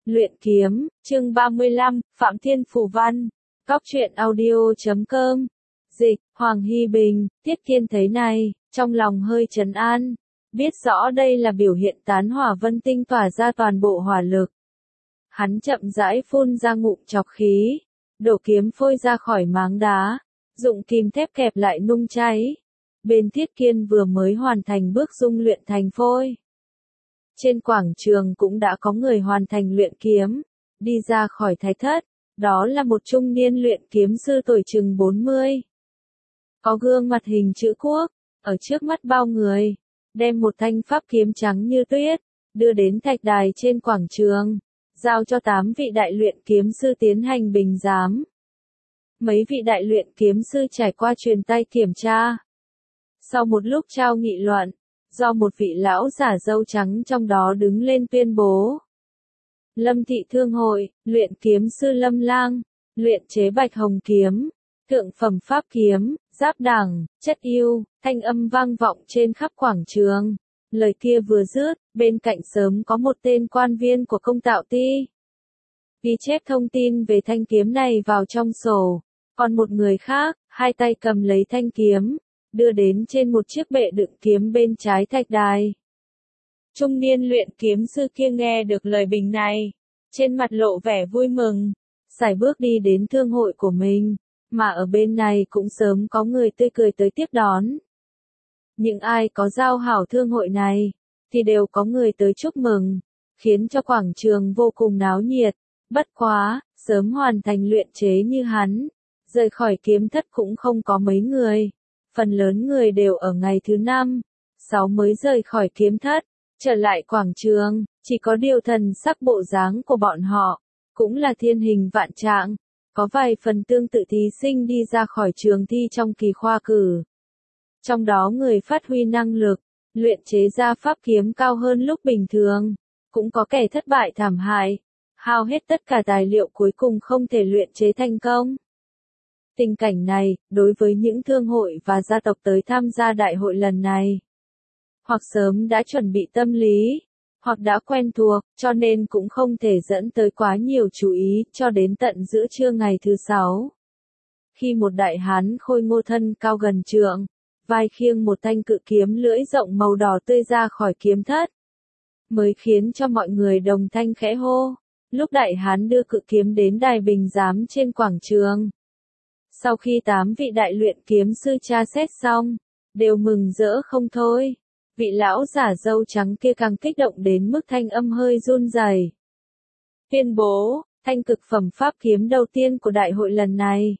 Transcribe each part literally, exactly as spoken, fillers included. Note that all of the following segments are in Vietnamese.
Luyện kiếm, chương ba mươi lăm, Phạm Thiên Phù Văn, Góc truyện audio chấm com. Dịch, Hoàng Hy Bình, Tiết Kiên thấy này, trong lòng hơi trấn an, biết rõ đây là biểu hiện tán hỏa vân tinh tỏa ra toàn bộ hỏa lực. Hắn chậm rãi phun ra ngụm chọc khí, đổ kiếm phôi ra khỏi máng đá, dụng kim thép kẹp lại nung cháy. Bên Tiết Kiên vừa mới hoàn thành bước dung luyện thành phôi. Trên quảng trường cũng đã có người hoàn thành luyện kiếm, đi ra khỏi thái thất, đó là một trung niên luyện kiếm sư tuổi chừng bốn mươi. Có gương mặt hình chữ quốc, ở trước mắt bao người, đem một thanh pháp kiếm trắng như tuyết, đưa đến thạch đài trên quảng trường, giao cho tám vị đại luyện kiếm sư tiến hành bình giám. Mấy vị đại luyện kiếm sư trải qua truyền tay kiểm tra. Sau một lúc trao nghị luận, do một vị lão giả râu trắng trong đó đứng lên tuyên bố. Lâm thị thương hội, luyện kiếm sư Lâm Lang, luyện chế bạch hồng kiếm, thượng phẩm pháp kiếm, giáp đẳng, chất yêu, thanh âm vang vọng trên khắp quảng trường. Lời kia vừa dứt, bên cạnh sớm có một tên quan viên của công tạo ty. Ghi chép thông tin về thanh kiếm này vào trong sổ, còn một người khác, hai tay cầm lấy thanh kiếm, đưa đến trên một chiếc bệ đựng kiếm bên trái thạch đài. Trung niên luyện kiếm sư kia nghe được lời bình này, trên mặt lộ vẻ vui mừng, sải bước đi đến thương hội của mình, mà ở bên này cũng sớm có người tươi cười tới tiếp đón. Những ai có giao hảo thương hội này, thì đều có người tới chúc mừng, khiến cho quảng trường vô cùng náo nhiệt. Bất quá, sớm hoàn thành luyện chế như hắn, rời khỏi kiếm thất cũng không có mấy người. Phần lớn người đều ở ngày thứ năm, sáu mới rời khỏi kiếm thất, trở lại quảng trường, chỉ có điều thần sắc bộ dáng của bọn họ, cũng là thiên hình vạn trạng, có vài phần tương tự thí sinh đi ra khỏi trường thi trong kỳ khoa cử. Trong đó người phát huy năng lực, luyện chế ra pháp kiếm cao hơn lúc bình thường, cũng có kẻ thất bại thảm hại, hao hết tất cả tài liệu cuối cùng không thể luyện chế thành công. Tình cảnh này, đối với những thương hội và gia tộc tới tham gia đại hội lần này, hoặc sớm đã chuẩn bị tâm lý, hoặc đã quen thuộc, cho nên cũng không thể dẫn tới quá nhiều chú ý, cho đến tận giữa trưa ngày thứ sáu. Khi một đại hán khôi ngô thân cao gần trượng, vai khiêng một thanh cự kiếm lưỡi rộng màu đỏ tươi ra khỏi kiếm thất, mới khiến cho mọi người đồng thanh khẽ hô. Lúc đại hán đưa cự kiếm đến đài bình giám trên quảng trường, sau khi tám vị đại luyện kiếm sư tra xét xong, đều mừng rỡ không thôi. Vị lão giả râu trắng kia càng kích động đến mức thanh âm hơi run rẩy. Tuyên bố, thanh cực phẩm pháp kiếm đầu tiên của đại hội lần này.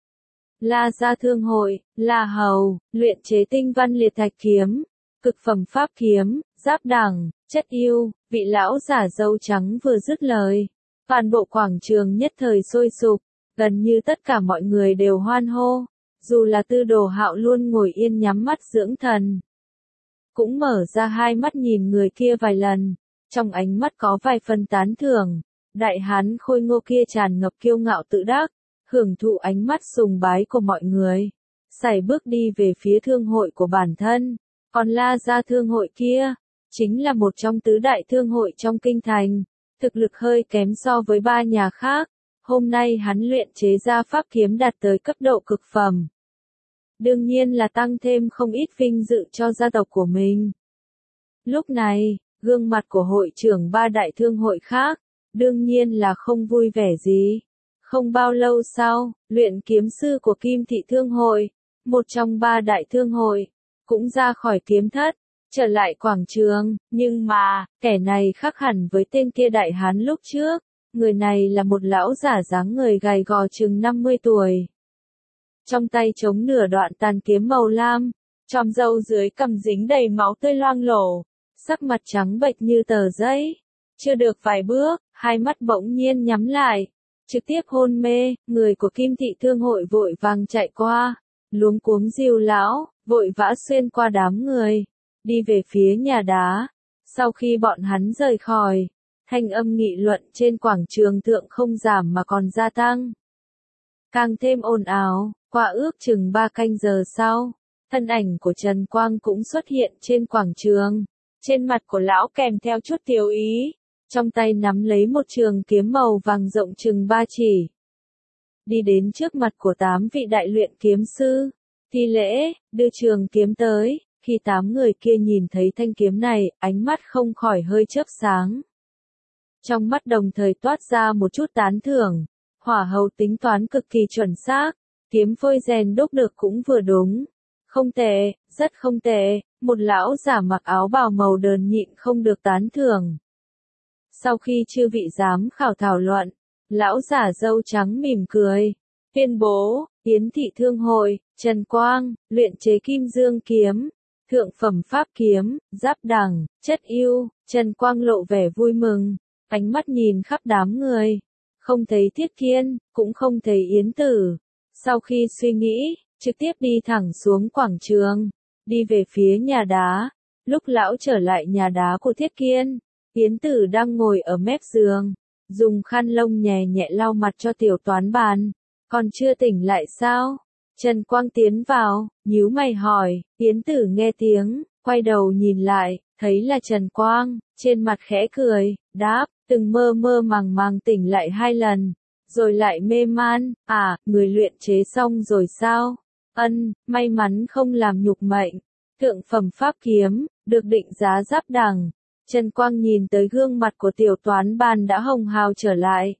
La Gia Thương hội, La Hầu, luyện chế tinh văn liệt thạch kiếm, cực phẩm pháp kiếm, giáp đẳng, chất yêu. Vị lão giả râu trắng vừa dứt lời, toàn bộ quảng trường nhất thời sôi sục. Gần như tất cả mọi người đều hoan hô, dù là Tư Đồ Hạo luôn ngồi yên nhắm mắt dưỡng thần, cũng mở ra hai mắt nhìn người kia vài lần, trong ánh mắt có vài phần tán thưởng. Đại hán khôi ngô kia tràn ngập kiêu ngạo tự đắc, hưởng thụ ánh mắt sùng bái của mọi người, sải bước đi về phía thương hội của bản thân. Còn La Gia Thương hội kia, chính là một trong tứ đại thương hội trong kinh thành, thực lực hơi kém so với ba nhà khác. Hôm nay hắn luyện chế ra pháp kiếm đạt tới cấp độ cực phẩm. Đương nhiên là tăng thêm không ít vinh dự cho gia tộc của mình. Lúc này, gương mặt của hội trưởng ba đại thương hội khác, đương nhiên là không vui vẻ gì. Không bao lâu sau, luyện kiếm sư của Kim Thị Thương hội, một trong ba đại thương hội, cũng ra khỏi kiếm thất, trở lại quảng trường. Nhưng mà, kẻ này khác hẳn với tên kia đại hán lúc trước. Người này là một lão giả dáng người gầy gò chừng năm mươi tuổi. Trong tay chống nửa đoạn tàn kiếm màu lam, tròm râu dưới cằm dính đầy máu tươi loang lổ, sắc mặt trắng bệch như tờ giấy. Chưa được vài bước, hai mắt bỗng nhiên nhắm lại, trực tiếp hôn mê. Người của Kim Thị Thương hội vội vàng chạy qua, luống cuống dìu lão, vội vã xuyên qua đám người, đi về phía nhà đá. Sau khi bọn hắn rời khỏi, thanh âm nghị luận trên quảng trường thượng không giảm mà còn gia tăng. Càng thêm ồn ào, qua ước chừng ba canh giờ sau, thân ảnh của Trần Quang cũng xuất hiện trên quảng trường. Trên mặt của lão kèm theo chút tiêu ý, trong tay nắm lấy một trường kiếm màu vàng rộng chừng ba chỉ. Đi đến trước mặt của tám vị đại luyện kiếm sư, thi lễ, đưa trường kiếm tới. Khi tám người kia nhìn thấy thanh kiếm này, ánh mắt không khỏi hơi chớp sáng. Trong mắt đồng thời toát ra một chút tán thưởng, hỏa hầu tính toán cực kỳ chuẩn xác, kiếm phôi rèn đúc được cũng vừa đúng. Không tệ, rất không tệ, một lão giả mặc áo bào màu đờn nhịn không được tán thưởng. Sau khi chư vị giám khảo thảo luận, lão giả râu trắng mỉm cười, tuyên bố, Yến thị thương hội, Trần Quang, luyện chế kim dương kiếm, thượng phẩm pháp kiếm, giáp đẳng, chất ưu. Trần Quang lộ vẻ vui mừng, ánh mắt nhìn khắp đám người, không thấy Thiết Kiên, cũng không thấy Yến Tử. Sau khi suy nghĩ, trực tiếp đi thẳng xuống quảng trường, đi về phía nhà đá. Lúc lão trở lại nhà đá của Thiết Kiên, Yến Tử đang ngồi ở mép giường, dùng khăn lông nhẹ nhẹ lau mặt cho tiểu toán bàn. Còn chưa tỉnh lại sao? Trần Quang tiến vào, nhíu mày hỏi. Yến Tử nghe tiếng, quay đầu nhìn lại, thấy là Trần Quang, trên mặt khẽ cười, đáp, từng mơ mơ màng màng tỉnh lại hai lần, rồi lại mê man. À, người luyện chế xong rồi sao? Ân, may mắn không làm nhục mệnh. Thượng phẩm pháp kiếm, được định giá giáp đẳng. Trần Quang nhìn tới gương mặt của tiểu toán bàn đã hồng hào trở lại.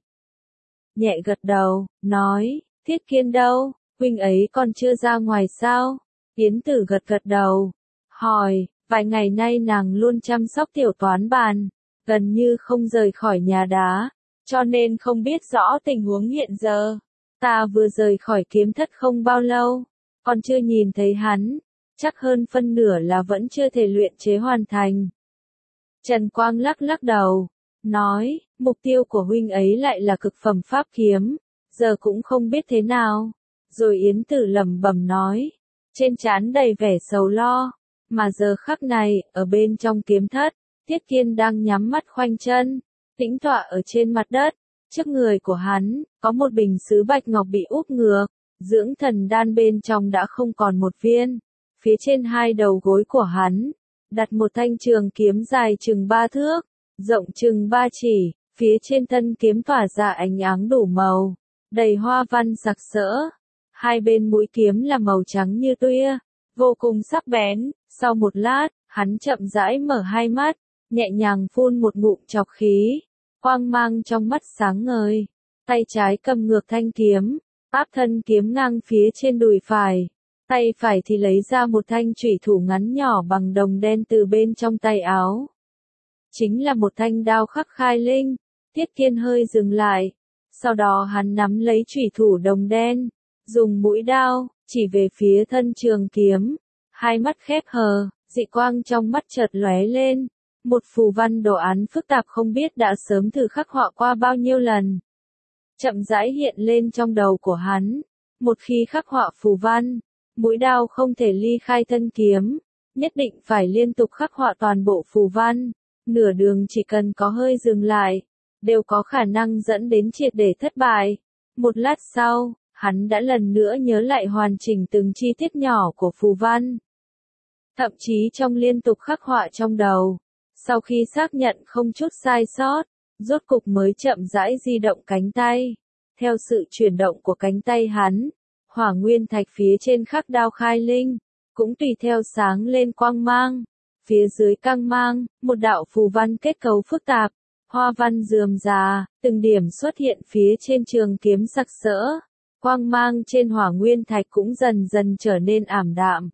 Nhẹ gật đầu, nói, Thiết Kiên đâu, huynh ấy còn chưa ra ngoài sao? Yến Tử gật gật đầu, hỏi, vài ngày nay nàng luôn chăm sóc tiểu toán bàn, gần như không rời khỏi nhà đá, cho nên không biết rõ tình huống hiện giờ. Ta vừa rời khỏi kiếm thất không bao lâu, còn chưa nhìn thấy hắn, chắc hơn phân nửa là vẫn chưa thể luyện chế hoàn thành. Trần Quang lắc lắc đầu, nói, mục tiêu của huynh ấy lại là cực phẩm pháp kiếm, giờ cũng không biết thế nào. Rồi Yến Tử lẩm bẩm nói, trên trán đầy vẻ sầu lo, mà giờ khắc này, ở bên trong kiếm thất, Thiết Kiên đang nhắm mắt khoanh chân, tĩnh tọa ở trên mặt đất. Trước người của hắn, có một bình sứ bạch ngọc bị úp ngược, dưỡng thần đan bên trong đã không còn một viên. Phía trên hai đầu gối của hắn, đặt một thanh trường kiếm dài chừng ba thước, rộng chừng ba chỉ, phía trên thân kiếm tỏa ra ánh áng đủ màu, đầy hoa văn sặc sỡ. Hai bên mũi kiếm là màu trắng như tuya, vô cùng sắc bén. Sau một lát, hắn chậm rãi mở hai mắt, nhẹ nhàng phun một ngụm trọc khí, quang mang trong mắt sáng ngời. Tay trái cầm ngược thanh kiếm, áp thân kiếm ngang phía trên đùi phải. Tay phải thì lấy ra một thanh chủy thủ ngắn nhỏ bằng đồng đen từ bên trong tay áo. Chính là một thanh đao khắc khai linh. Thiết Kiên hơi dừng lại, sau đó hắn nắm lấy chủy thủ đồng đen, dùng mũi đao, chỉ về phía thân trường kiếm. Hai mắt khép hờ, dị quang trong mắt chợt lóe lên. Một phù văn đồ án phức tạp không biết đã sớm thử khắc họa qua bao nhiêu lần. Chậm rãi hiện lên trong đầu của hắn. Một khi khắc họa phù văn, mũi đao không thể ly khai thân kiếm, nhất định phải liên tục khắc họa toàn bộ phù văn. Nửa đường chỉ cần có hơi dừng lại, đều có khả năng dẫn đến triệt để thất bại. Một lát sau, hắn đã lần nữa nhớ lại hoàn chỉnh từng chi tiết nhỏ của phù văn. Thậm chí trong liên tục khắc họa trong đầu. Sau khi xác nhận không chút sai sót, rốt cục mới chậm rãi di động cánh tay. Theo sự chuyển động của cánh tay hắn, hỏa nguyên thạch phía trên khắc đao khai linh, cũng tùy theo sáng lên quang mang. Phía dưới căng mang, một đạo phù văn kết cấu phức tạp, hoa văn rườm rà, từng điểm xuất hiện phía trên trường kiếm sặc sỡ. Quang mang trên hỏa nguyên thạch cũng dần dần trở nên ảm đạm.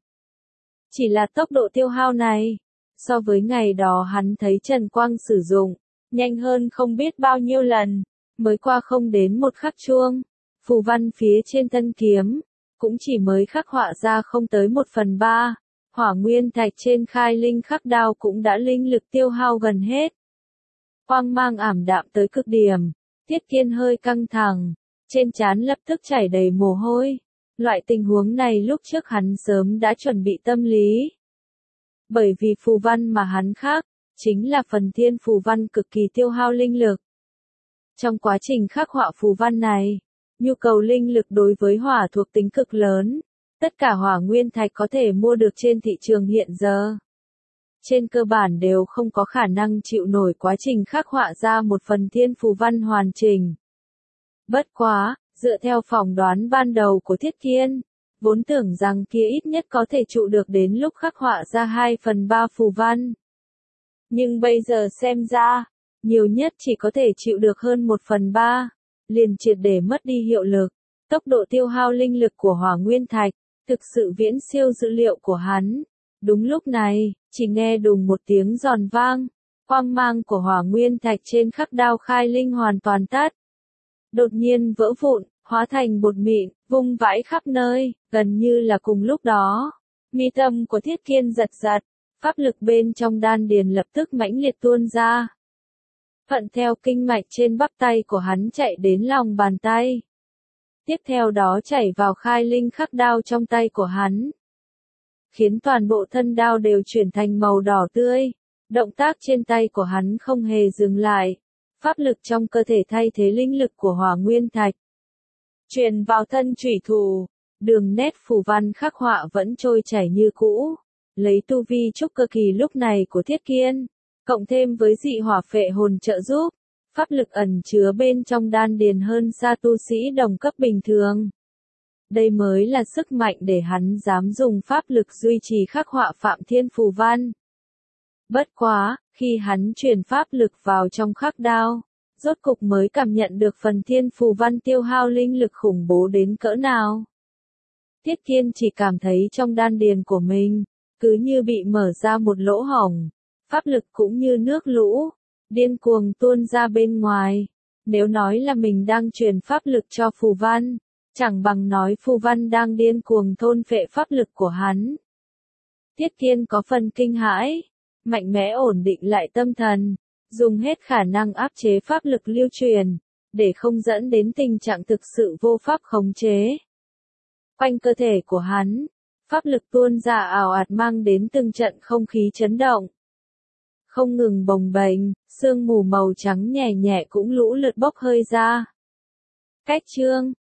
Chỉ là tốc độ tiêu hao này, so với ngày đó hắn thấy Trần Quang sử dụng, nhanh hơn không biết bao nhiêu lần, mới qua không đến một khắc chuông. Phù văn phía trên thân kiếm, cũng chỉ mới khắc họa ra không tới một phần ba. Hỏa nguyên thạch trên khai linh khắc đao cũng đã linh lực tiêu hao gần hết. Quang mang ảm đạm tới cực điểm, Thiết Kiên hơi căng thẳng, trên trán lập tức chảy đầy mồ hôi. Loại tình huống này lúc trước hắn sớm đã chuẩn bị tâm lý. Bởi vì phù văn mà hắn khắc, chính là phần thiên phù văn cực kỳ tiêu hao linh lực. Trong quá trình khắc họa phù văn này, nhu cầu linh lực đối với hỏa thuộc tính cực lớn. Tất cả hỏa nguyên thạch có thể mua được trên thị trường hiện giờ, trên cơ bản đều không có khả năng chịu nổi quá trình khắc họa ra một phần thiên phù văn hoàn chỉnh. Bất quá, dựa theo phỏng đoán ban đầu của Thiết Kiên, vốn tưởng rằng kia ít nhất có thể trụ được đến lúc khắc họa ra hai phần ba phù văn. Nhưng bây giờ xem ra, nhiều nhất chỉ có thể chịu được hơn một phần ba, liền triệt để mất đi hiệu lực. Tốc độ tiêu hao linh lực của hỏa nguyên thạch, thực sự viễn siêu dữ liệu của hắn. Đúng lúc này, chỉ nghe đùng một tiếng giòn vang, quang mang của hỏa nguyên thạch trên khắc đao khai linh hoàn toàn tắt. Đột nhiên vỡ vụn, hóa thành bột mịn, vung vãi khắp nơi, gần như là cùng lúc đó. Mi tâm của Thiết Kiên giật giật, pháp lực bên trong đan điền lập tức mãnh liệt tuôn ra. Thuận theo kinh mạch trên bắp tay của hắn chạy đến lòng bàn tay. Tiếp theo đó chảy vào khai linh khắc đao trong tay của hắn. Khiến toàn bộ thân đao đều chuyển thành màu đỏ tươi. Động tác trên tay của hắn không hề dừng lại. Pháp lực trong cơ thể thay thế linh lực của hỏa nguyên thạch. Truyền vào thân chủy thủ, đường nét phù văn khắc họa vẫn trôi chảy như cũ. Lấy tu vi trúc cơ kỳ lúc này của Thiết Kiên, cộng thêm với dị hỏa phệ hồn trợ giúp, pháp lực ẩn chứa bên trong đan điền hơn xa tu sĩ đồng cấp bình thường. Đây mới là sức mạnh để hắn dám dùng pháp lực duy trì khắc họa phạm thiên phù văn. Bất quá, khi hắn truyền pháp lực vào trong khắc đao, rốt cục mới cảm nhận được phần thiên phù văn tiêu hao linh lực khủng bố đến cỡ nào. Thiết Kiên chỉ cảm thấy trong đan điền của mình, cứ như bị mở ra một lỗ hổng, pháp lực cũng như nước lũ, điên cuồng tuôn ra bên ngoài. Nếu nói là mình đang truyền pháp lực cho phù văn, chẳng bằng nói phù văn đang điên cuồng thôn phệ pháp lực của hắn. Thiết Kiên có phần kinh hãi, mạnh mẽ ổn định lại tâm thần, dùng hết khả năng áp chế pháp lực lưu truyền, để không dẫn đến tình trạng thực sự vô pháp khống chế. Quanh cơ thể của hắn, pháp lực tuôn ra ào ạt mang đến từng trận không khí chấn động. Không ngừng bồng bềnh, sương mù màu trắng nhẹ nhẹ cũng lũ lượt bốc hơi ra. Cách chương